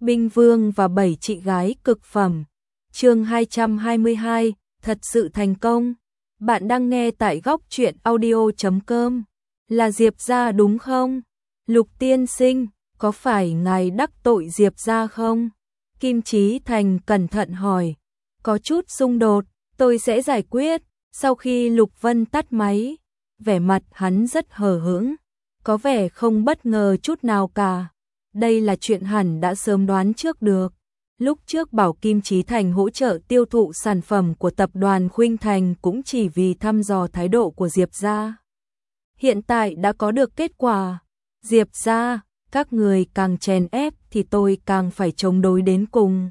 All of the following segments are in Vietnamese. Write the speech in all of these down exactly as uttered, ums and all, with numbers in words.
Binh Vương và bảy chị gái cực phẩm. Chương hai trăm hai mươi hai, thật sự thành công. Bạn đang nghe tại góc truyện audio chấm com. Là Diệp gia đúng không? Lục tiên sinh, có phải ngài đắc tội Diệp gia không? Kim Chí Thành cẩn thận hỏi. Có chút xung đột, tôi sẽ giải quyết. Sau khi Lục Vân tắt máy, vẻ mặt hắn rất hờ hững, có vẻ không bất ngờ chút nào cả. Đây là chuyện hẳn đã sớm đoán trước được. Lúc trước bảo Kim Chí Thành hỗ trợ tiêu thụ sản phẩm của tập đoàn Khuynh Thành cũng chỉ vì thăm dò thái độ của Diệp gia. Hiện tại đã có được kết quả. Diệp gia, các người càng chèn ép thì tôi càng phải chống đối đến cùng.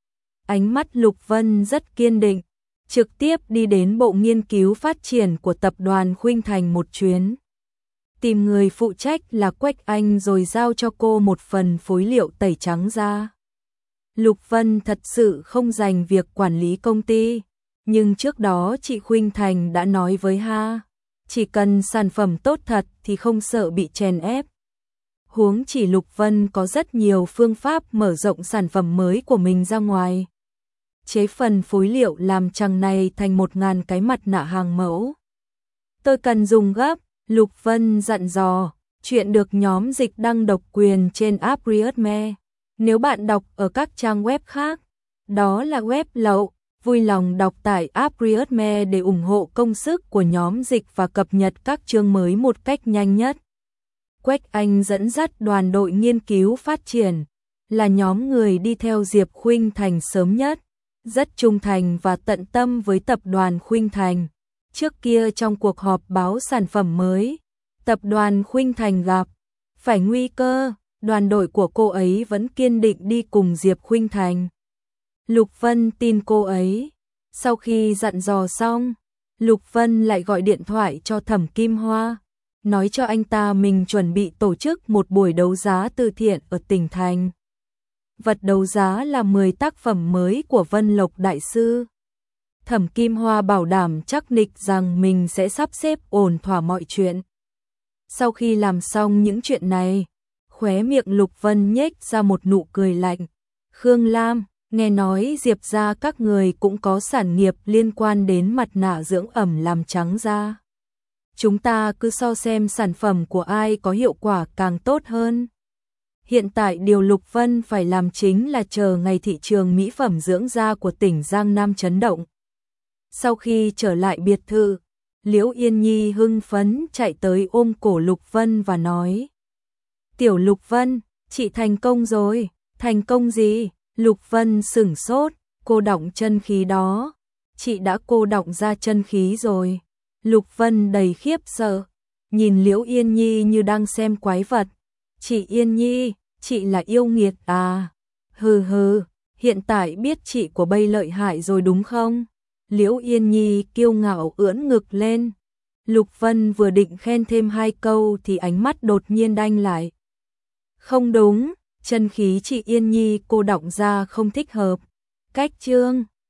Ánh mắt Lục Vân rất kiên định, trực tiếp đi đến bộ nghiên cứu phát triển của tập đoàn Khuynh Thành một chuyến. Tìm người phụ trách là Quách Anh rồi giao cho cô một phần phối liệu tẩy trắng da. Lục Vân thật sự không dành việc quản lý công ty, nhưng trước đó chị Khuynh Thành đã nói với ha, chỉ cần sản phẩm tốt thật thì không sợ bị chèn ép. Huống chỉ Lục Vân có rất nhiều phương pháp mở rộng sản phẩm mới của mình ra ngoài. Chế phần phối liệu làm chằng này thành một ngàn cái mặt nạ hàng mẫu. Tôi cần dùng gấp, Lục Vân dặn dò, chuyện được nhóm dịch đăng độc quyền trên app Readme. Nếu bạn đọc ở các trang web khác, đó là web lậu, vui lòng đọc tải app Readme để ủng hộ công sức của nhóm dịch và cập nhật các chương mới một cách nhanh nhất. Quách Anh dẫn dắt đoàn đội nghiên cứu phát triển, là nhóm người đi theo Diệp Khuynh Thành sớm nhất, rất trung thành và tận tâm với tập đoàn Khuynh Thành. Trước kia trong cuộc họp báo sản phẩm mới, tập đoàn Khuynh Thành gặp phải nguy cơ, đoàn đội của cô ấy vẫn kiên định đi cùng Diệp Khuynh Thành. Lục Vân tin cô ấy. Sau khi dặn dò xong, Lục Vân lại gọi điện thoại cho Thẩm Kim Hoa, nói cho anh ta mình chuẩn bị tổ chức một buổi đấu giá từ thiện ở tỉnh thành. Vật đấu giá là mười tác phẩm mới của Vân Lộc Đại Sư. Thẩm Kim Hoa bảo đảm chắc nịch rằng mình sẽ sắp xếp ổn thỏa mọi chuyện. Sau khi làm xong những chuyện này, khóe miệng Lục Vân nhếch ra một nụ cười lạnh. Khương Lam, nghe nói Diệp gia các người cũng có sản nghiệp liên quan đến mặt nạ dưỡng ẩm làm trắng da. Chúng ta cứ so xem sản phẩm của ai có hiệu quả càng tốt hơn. Hiện tại điều Lục Vân phải làm chính là chờ ngày thị trường mỹ phẩm dưỡng da của tỉnh Giang Nam chấn động. Sau khi trở lại biệt thự, Liễu Yên Nhi hưng phấn chạy tới ôm cổ Lục Vân và nói: Tiểu Lục Vân, chị thành công rồi. Thành công gì? Lục Vân sửng sốt, cô đọng chân khí đó. Chị đã cô đọng ra chân khí rồi. Lục Vân đầy khiếp sợ, nhìn Liễu Yên Nhi như đang xem quái vật. Chị Yên Nhi, chị là yêu nghiệt à? Hừ hừ, hiện tại biết chị của bây lợi hại rồi đúng không? Liễu Yên Nhi kiêu ngạo ưỡn ngực lên. Lục Vân vừa định khen thêm hai câu thì ánh mắt đột nhiên đanh lại. Không đúng, chân khí chị Yên Nhi cô đọng ra không thích hợp. Cách chương